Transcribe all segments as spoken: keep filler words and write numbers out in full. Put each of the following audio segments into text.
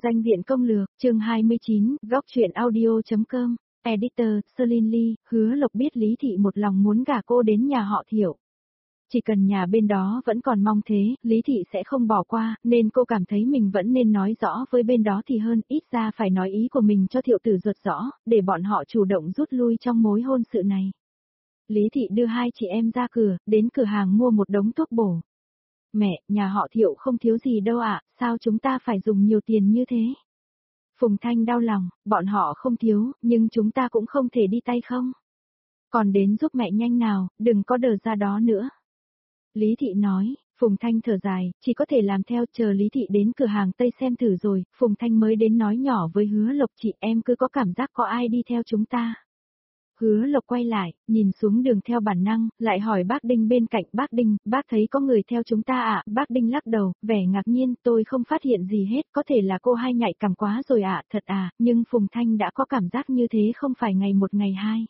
Danh diện công lược, chương hai mươi chín, góc truyện audio.com, Editor, Celine Lee, Hứa Lộc biết Lý Thị một lòng muốn gả cô đến nhà họ Thiệu. Chỉ cần nhà bên đó vẫn còn mong thế, Lý Thị sẽ không bỏ qua, nên cô cảm thấy mình vẫn nên nói rõ với bên đó thì hơn, ít ra phải nói ý của mình cho Thiệu Tử Duật rõ, để bọn họ chủ động rút lui trong mối hôn sự này. Lý Thị đưa hai chị em ra cửa, đến cửa hàng mua một đống thuốc bổ. Mẹ, nhà họ Thiệu không thiếu gì đâu ạ, sao chúng ta phải dùng nhiều tiền như thế? Phùng Thanh đau lòng, bọn họ không thiếu, nhưng chúng ta cũng không thể đi tay không. Còn đến giúp mẹ nhanh nào, đừng có đờ ra đó nữa. Lý Thị nói, Phùng Thanh thở dài, chỉ có thể làm theo, chờ Lý Thị đến cửa hàng Tây xem thử rồi, Phùng Thanh mới đến nói nhỏ với Hứa Lộc, chị em cứ có cảm giác có ai đi theo chúng ta. Hứa Lộc quay lại, nhìn xuống đường theo bản năng, lại hỏi bác Đinh bên cạnh, bác Đinh, bác thấy có người theo chúng ta ạ, bác Đinh lắc đầu, vẻ ngạc nhiên, tôi không phát hiện gì hết, có thể là cô hai nhạy cảm quá rồi ạ, thật à, nhưng Phùng Thanh đã có cảm giác như thế không phải ngày một ngày hai.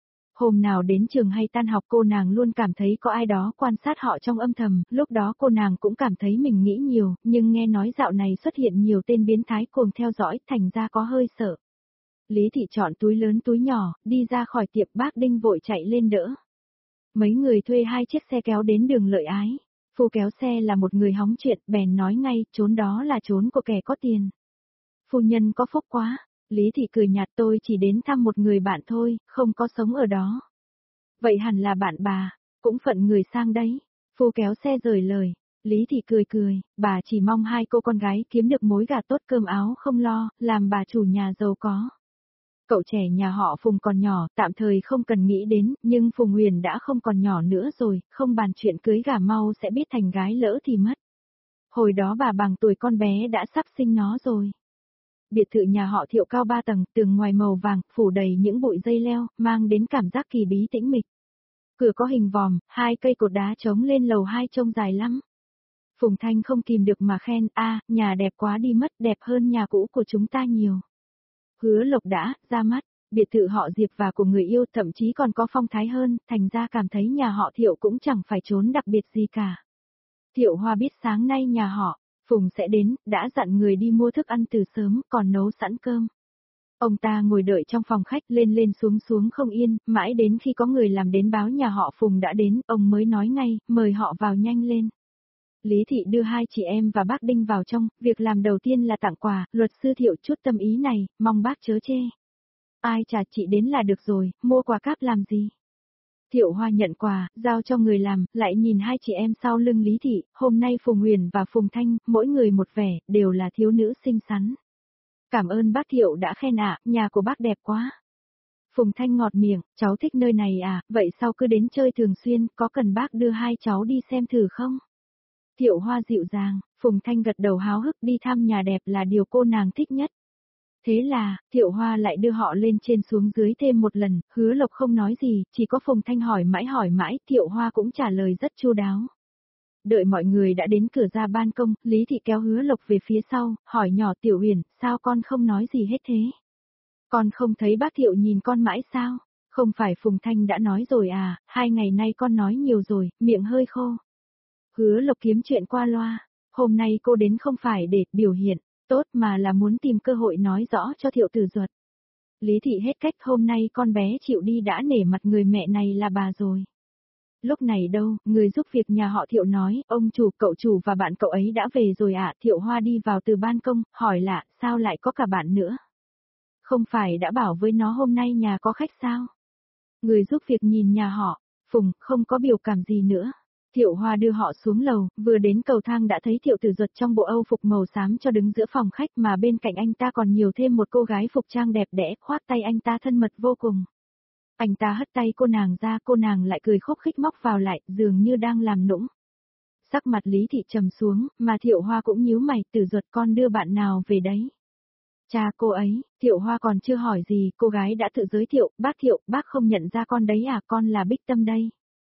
Hôm nào đến trường hay tan học cô nàng luôn cảm thấy có ai đó quan sát họ trong âm thầm, lúc đó cô nàng cũng cảm thấy mình nghĩ nhiều, nhưng nghe nói dạo này xuất hiện nhiều tên biến thái cuồng theo dõi, thành ra có hơi sợ. Lý Thị chọn túi lớn túi nhỏ, đi ra khỏi tiệm, bác Đinh vội chạy lên đỡ. Mấy người thuê hai chiếc xe kéo đến đường Lợi Ái. Phu kéo xe là một người hóng chuyện, bèn nói ngay, trốn đó là trốn của kẻ có tiền. Phu nhân có phúc quá. Lý Thị cười nhạt, tôi chỉ đến thăm một người bạn thôi, không có sống ở đó. Vậy hẳn là bạn bà, cũng phận người sang đấy. Phu kéo xe rời lời. Lý Thị cười cười, bà chỉ mong hai cô con gái kiếm được mối gà tốt cơm áo không lo, làm bà chủ nhà giàu có. Cậu trẻ nhà họ Phùng còn nhỏ, tạm thời không cần nghĩ đến, nhưng Phùng Huyền đã không còn nhỏ nữa rồi, không bàn chuyện cưới gả mau sẽ biết thành gái lỡ thì mất. Hồi đó bà bằng tuổi con bé đã sắp sinh nó rồi. Biệt thự nhà họ Thiệu cao ba tầng, tường ngoài màu vàng, phủ đầy những bụi dây leo, mang đến cảm giác kỳ bí tĩnh mịch. Cửa có hình vòm, hai cây cột đá chống lên lầu hai trông dài lắm. Phùng Thanh không kìm được mà khen, a, nhà đẹp quá đi mất, đẹp hơn nhà cũ của chúng ta nhiều. Hứa Lộc đã ra mắt, biệt thự họ Diệp và của người yêu thậm chí còn có phong thái hơn, thành ra cảm thấy nhà họ Thiệu cũng chẳng phải trốn đặc biệt gì cả. Thiệu Hoa biết sáng nay nhà họ Phùng sẽ đến, đã dặn người đi mua thức ăn từ sớm, còn nấu sẵn cơm. Ông ta ngồi đợi trong phòng khách, lên lên xuống xuống không yên, mãi đến khi có người làm đến báo nhà họ Phùng đã đến, ông mới nói ngay, mời họ vào nhanh lên. Lý Thị đưa hai chị em và bác Đinh vào trong, việc làm đầu tiên là tặng quà, luật sư Thiệu chút tâm ý này, mong bác chớ chê. Ai chả, chị đến là được rồi, mua quà cáp làm gì? Thiệu Hoa nhận quà, giao cho người làm, lại nhìn hai chị em sau lưng Lý Thị, hôm nay Phùng Huyền và Phùng Thanh, mỗi người một vẻ, đều là thiếu nữ xinh xắn. Cảm ơn bác Thiệu đã khen ạ, nhà của bác đẹp quá. Phùng Thanh ngọt miệng, cháu thích nơi này à, vậy sao cứ đến chơi thường xuyên, có cần bác đưa hai cháu đi xem thử không? Thiệu Hoa dịu dàng, Phùng Thanh gật đầu háo hức, đi thăm nhà đẹp là điều cô nàng thích nhất. Thế là, Thiệu Hoa lại đưa họ lên trên xuống dưới thêm một lần, Hứa Lộc không nói gì, chỉ có Phùng Thanh hỏi mãi hỏi mãi, Thiệu Hoa cũng trả lời rất chu đáo. Đợi mọi người đã đến cửa ra ban công, Lý Thị kéo Hứa Lộc về phía sau, hỏi nhỏ Tiểu Uyển, sao con không nói gì hết thế? Con không thấy bác Thiệu nhìn con mãi sao? Không phải Phùng Thanh đã nói rồi à, hai ngày nay con nói nhiều rồi, miệng hơi khô. Hứa Lộc kiếm chuyện qua loa, hôm nay cô đến không phải để biểu hiện tốt mà là muốn tìm cơ hội nói rõ cho Thiệu Tử Duật. Lý Thị hết cách, hôm nay con bé chịu đi đã nể mặt người mẹ này là bà rồi. Lúc này đâu, người giúp việc nhà họ Thiệu nói, ông chủ, cậu chủ và bạn cậu ấy đã về rồi ạ. Thiệu Hoa đi vào từ ban công, hỏi lạ, sao lại có cả bạn nữa? Không phải đã bảo với nó hôm nay nhà có khách sao? Người giúp việc nhìn nhà họ Phùng, không có biểu cảm gì nữa. Thiệu Hoa đưa họ xuống lầu, vừa đến cầu thang đã thấy Thiệu Tử Duật trong bộ Âu phục màu xám cho đứng giữa phòng khách, mà bên cạnh anh ta còn nhiều thêm một cô gái phục trang đẹp đẽ, khoát tay anh ta thân mật vô cùng. Anh ta hất tay cô nàng ra, cô nàng lại cười khúc khích móc vào lại, dường như đang làm nũng. Sắc mặt Lý Thị trầm xuống, mà Thiệu Hoa cũng nhíu mày, Tử Duật con đưa bạn nào về đấy? Cha cô ấy, Thiệu Hoa còn chưa hỏi gì, cô gái đã tự giới thiệu, bác Thiệu, bác không nhận ra con đấy à, con là Bích Tâm đây.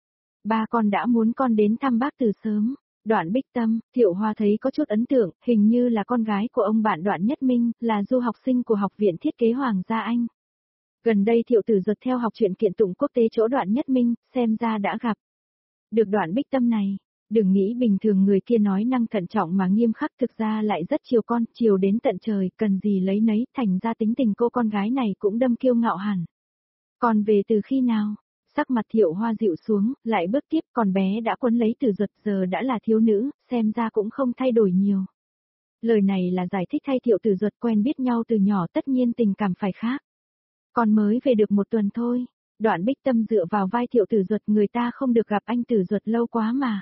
Ba con đã muốn con đến thăm bác từ sớm. Đoạn Bích Tâm, Thiệu Hoa thấy có chút ấn tượng, hình như là con gái của ông bạn Đoạn Nhất Minh, là du học sinh của Học viện Thiết kế Hoàng gia Anh. Gần đây Thiệu Tử Duật theo học truyện kiện tụng quốc tế chỗ Đoạn Nhất Minh, xem ra đã gặp. Được Đoạn Bích Tâm này, Đừng nghĩ bình thường người kia nói năng thận trọng mà nghiêm khắc, thực ra lại rất chiều con, chiều đến tận trời, cần gì lấy nấy, thành ra tính tình cô con gái này cũng đâm kiêu ngạo hẳn. Còn về từ khi nào? Sắc mặt Thiệu Hoa dịu xuống, lại bước tiếp, còn bé đã quấn lấy Tử Duật, giờ đã là thiếu nữ, xem ra cũng không thay đổi nhiều. Lời này là giải thích thay Thiệu Tử Duật, quen biết nhau từ nhỏ tất nhiên tình cảm phải khác. Còn mới về được một tuần thôi. Đoạn Bích Tâm dựa vào vai Thiệu Tử Duật, người ta không được gặp anh Tử Duật lâu quá mà.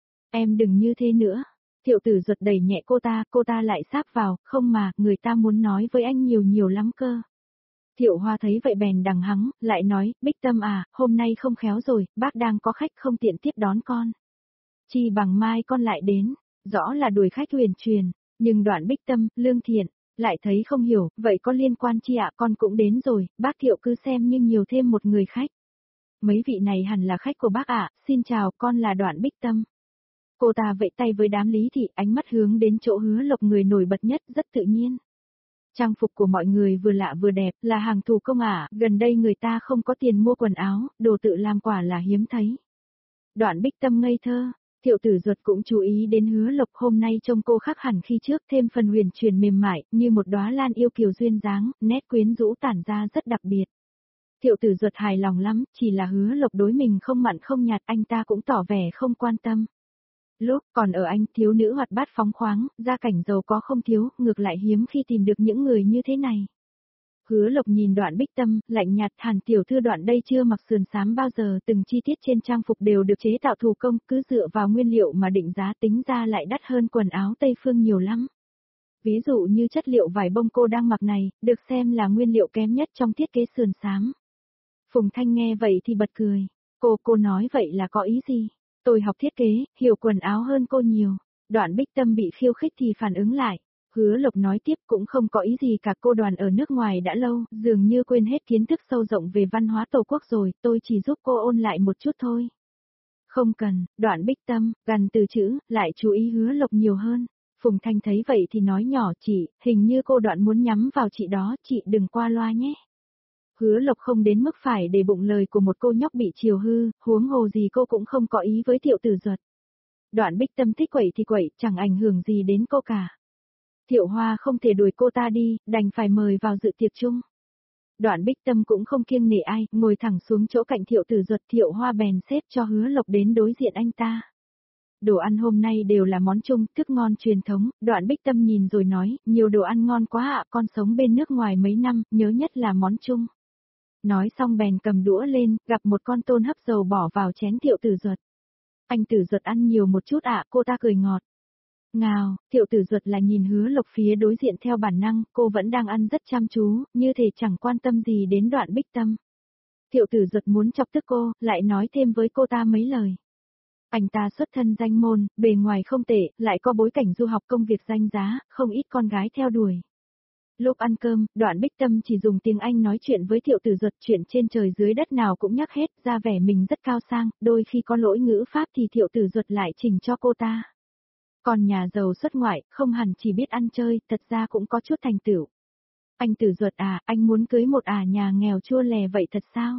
Em đừng như thế nữa. Thiệu Tử Duật đẩy nhẹ cô ta, cô ta lại sáp vào, không mà, người ta muốn nói với anh nhiều nhiều lắm cơ. Thiệu Hoa thấy vậy bèn đằng hắng, lại nói, Bích Tâm à, hôm nay không khéo rồi, bác đang có khách không tiện tiếp đón con. Chi bằng mai con lại đến, rõ là đuổi khách huyền truyền, nhưng Đoạn Bích Tâm, Lương Thiện, lại thấy không hiểu, vậy có liên quan chi ạ, con cũng đến rồi, bác Thiệu cứ xem như nhiều thêm một người khách. Mấy vị này hẳn là khách của bác ạ, xin chào, con là Đoạn Bích Tâm. Cô ta vẫy tay với đám Lý Thị, ánh mắt hướng đến chỗ Hứa Lộc, người nổi bật nhất, rất tự nhiên. Trang phục của mọi người vừa lạ vừa đẹp, là hàng thủ công ạ, gần đây người ta không có tiền mua quần áo, đồ tự làm quả là hiếm thấy. Đoạn Bích Tâm ngây thơ, Thiệu Tử Duật cũng chú ý đến Hứa Lộc, hôm nay trông cô khác hẳn khi trước, thêm phần huyền truyền mềm mại, như một đóa lan yêu kiều duyên dáng, nét quyến rũ tản ra rất đặc biệt. Thiệu Tử Duật hài lòng lắm, chỉ là Hứa Lộc đối mình không mặn không nhạt, anh ta cũng tỏ vẻ không quan tâm. Lúc còn ở anh, thiếu nữ hoạt bát phóng khoáng, gia cảnh giàu có không thiếu, ngược lại hiếm khi tìm được những người như thế này. Hứa Lộc nhìn Đoạn Bích Tâm, lạnh nhạt, Hàn tiểu thư Đoạn đây chưa mặc sườn xám bao giờ, từng chi tiết trên trang phục đều được chế tạo thủ công, cứ dựa vào nguyên liệu mà định giá, tính ra lại đắt hơn quần áo Tây phương nhiều lắm. Ví dụ như chất liệu vải bông cô đang mặc này, được xem là nguyên liệu kém nhất trong thiết kế sườn xám. Phùng Thanh nghe vậy thì bật cười. Cô, cô nói vậy là có ý gì? Tôi học thiết kế, hiểu quần áo hơn cô nhiều. Đoạn Bích Tâm bị khiêu khích thì phản ứng lại. Hứa Lộc nói tiếp, cũng không có ý gì cả, cô Đoàn ở nước ngoài đã lâu, dường như quên hết kiến thức sâu rộng về văn hóa Tổ quốc rồi, tôi chỉ giúp cô ôn lại một chút thôi. Không cần, Đoạn Bích Tâm, gần từ chữ, lại chú ý Hứa Lộc nhiều hơn. Phùng Thanh thấy vậy thì nói nhỏ, chị, hình như cô Đoạn muốn nhắm vào chị đó, chị đừng qua loa nhé. Hứa Lộc không đến mức phải để bụng lời của một cô nhóc bị chiều hư, huống hồ gì cô cũng không có ý với Thiệu Tử Duật. Đoạn Bích Tâm thích quậy thì quậy, chẳng ảnh hưởng gì đến cô cả. Thiệu Hoa không thể đuổi cô ta đi, đành phải mời vào dự tiệc chung. Đoạn Bích Tâm cũng không kiêng nể ai, ngồi thẳng xuống chỗ cạnh Thiệu Tử Duật, Thiệu Hoa bèn xếp cho Hứa Lộc đến đối diện anh ta. Đồ ăn hôm nay đều là món chung, thức ngon truyền thống, Đoạn Bích Tâm nhìn rồi nói, nhiều đồ ăn ngon quá ạ, con sống bên nước ngoài mấy năm, nhớ nhất là món chung. Nói xong bèn cầm đũa lên, gặp một con tôm hấp dầu bỏ vào chén Thiệu Tử Duật. Anh Tử Duật ăn nhiều một chút ạ, cô ta cười ngọt. Ngào, Thiệu Tử Duật là nhìn Hứa Lộc phía đối diện theo bản năng, cô vẫn đang ăn rất chăm chú, như thể chẳng quan tâm gì đến Đoạn Bích Tâm. Thiệu Tử Duật muốn chọc tức cô, lại nói thêm với cô ta mấy lời. Anh ta xuất thân danh môn, bề ngoài không tệ, lại có bối cảnh du học công việc danh giá, không ít con gái theo đuổi. Lúc ăn cơm, Đoạn Bích Tâm chỉ dùng tiếng Anh nói chuyện với Thiệu Tử Duật, chuyện trên trời dưới đất nào cũng nhắc hết, ra vẻ mình rất cao sang, đôi khi có lỗi ngữ pháp thì Thiệu Tử Duật lại chỉnh cho cô ta. Còn nhà giàu xuất ngoại, không hẳn chỉ biết ăn chơi, thật ra cũng có chút thành tựu. Anh Tử Duật à, anh muốn cưới một à nhà nghèo chua lè vậy thật sao?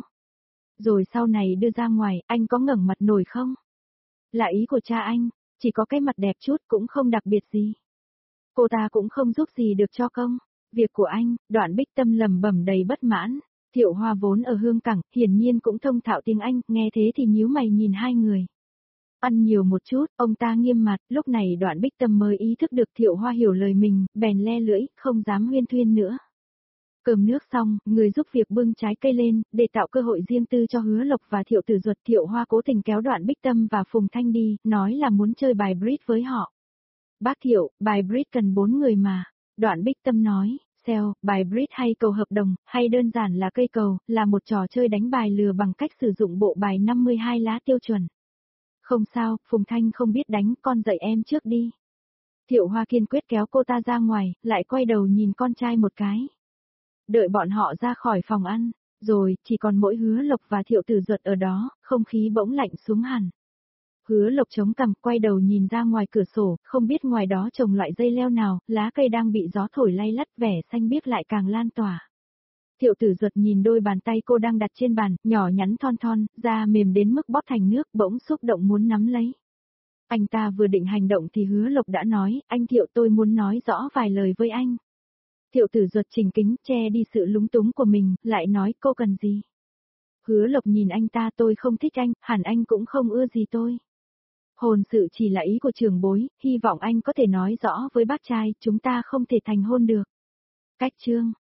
Rồi sau này đưa ra ngoài, anh có ngẩng mặt nổi không? Là ý của cha anh, chỉ có cái mặt đẹp chút cũng không đặc biệt gì. Cô ta cũng không giúp gì được cho công. Việc của anh, Đoạn Bích Tâm lầm bẩm đầy bất mãn. Thiệu Hoa vốn ở Hương Cảng, hiển nhiên cũng thông thạo tiếng Anh, nghe thế thì nhíu mày nhìn hai người. Ăn nhiều một chút, ông ta nghiêm mặt, lúc này Đoạn Bích Tâm mới ý thức được Thiệu Hoa hiểu lời mình, bèn le lưỡi, không dám huyên thuyên nữa. Cơm nước xong, người giúp việc bưng trái cây lên, để tạo cơ hội riêng tư cho Hứa Lộc và Thiệu Tử Duật. Thiệu Hoa cố tình kéo Đoạn Bích Tâm và Phùng Thanh đi, nói là muốn chơi bài bridge với họ. Bác Thiệu, bài bridge cần bốn người mà. Đoạn Bích Tâm nói, xeo, bài bridge hay cầu hợp đồng, hay đơn giản là cây cầu, là một trò chơi đánh bài lừa bằng cách sử dụng bộ bài năm mươi hai lá tiêu chuẩn. Không sao, Phùng Thanh không biết đánh, con dạy em trước đi. Thiệu Hoa kiên quyết kéo cô ta ra ngoài, lại quay đầu nhìn con trai một cái. Đợi bọn họ ra khỏi phòng ăn, rồi, chỉ còn mỗi Hứa Lộc và Thiệu Tử Duật ở đó, không khí bỗng lạnh xuống hẳn. Hứa Lộc chống cằm, quay đầu nhìn ra ngoài cửa sổ, không biết ngoài đó trồng loại dây leo nào, lá cây đang bị gió thổi lay lắt, vẻ xanh biếc lại càng lan tỏa. Thiệu Tử Duật nhìn đôi bàn tay cô đang đặt trên bàn, nhỏ nhắn thon thon, da mềm đến mức bóp thành nước, bỗng xúc động muốn nắm lấy. Anh ta vừa định hành động thì Hứa Lộc đã nói, anh Thiệu tôi muốn nói rõ vài lời với anh. Thiệu Tử Duật trình kính che đi sự lúng túng của mình, lại nói cô cần gì. Hứa Lộc nhìn anh ta, tôi không thích anh, hẳn anh cũng không ưa gì tôi. Hôn sự chỉ là ý của trưởng bối, hy vọng anh có thể nói rõ với bác trai, chúng ta không thể thành hôn được. Cách chương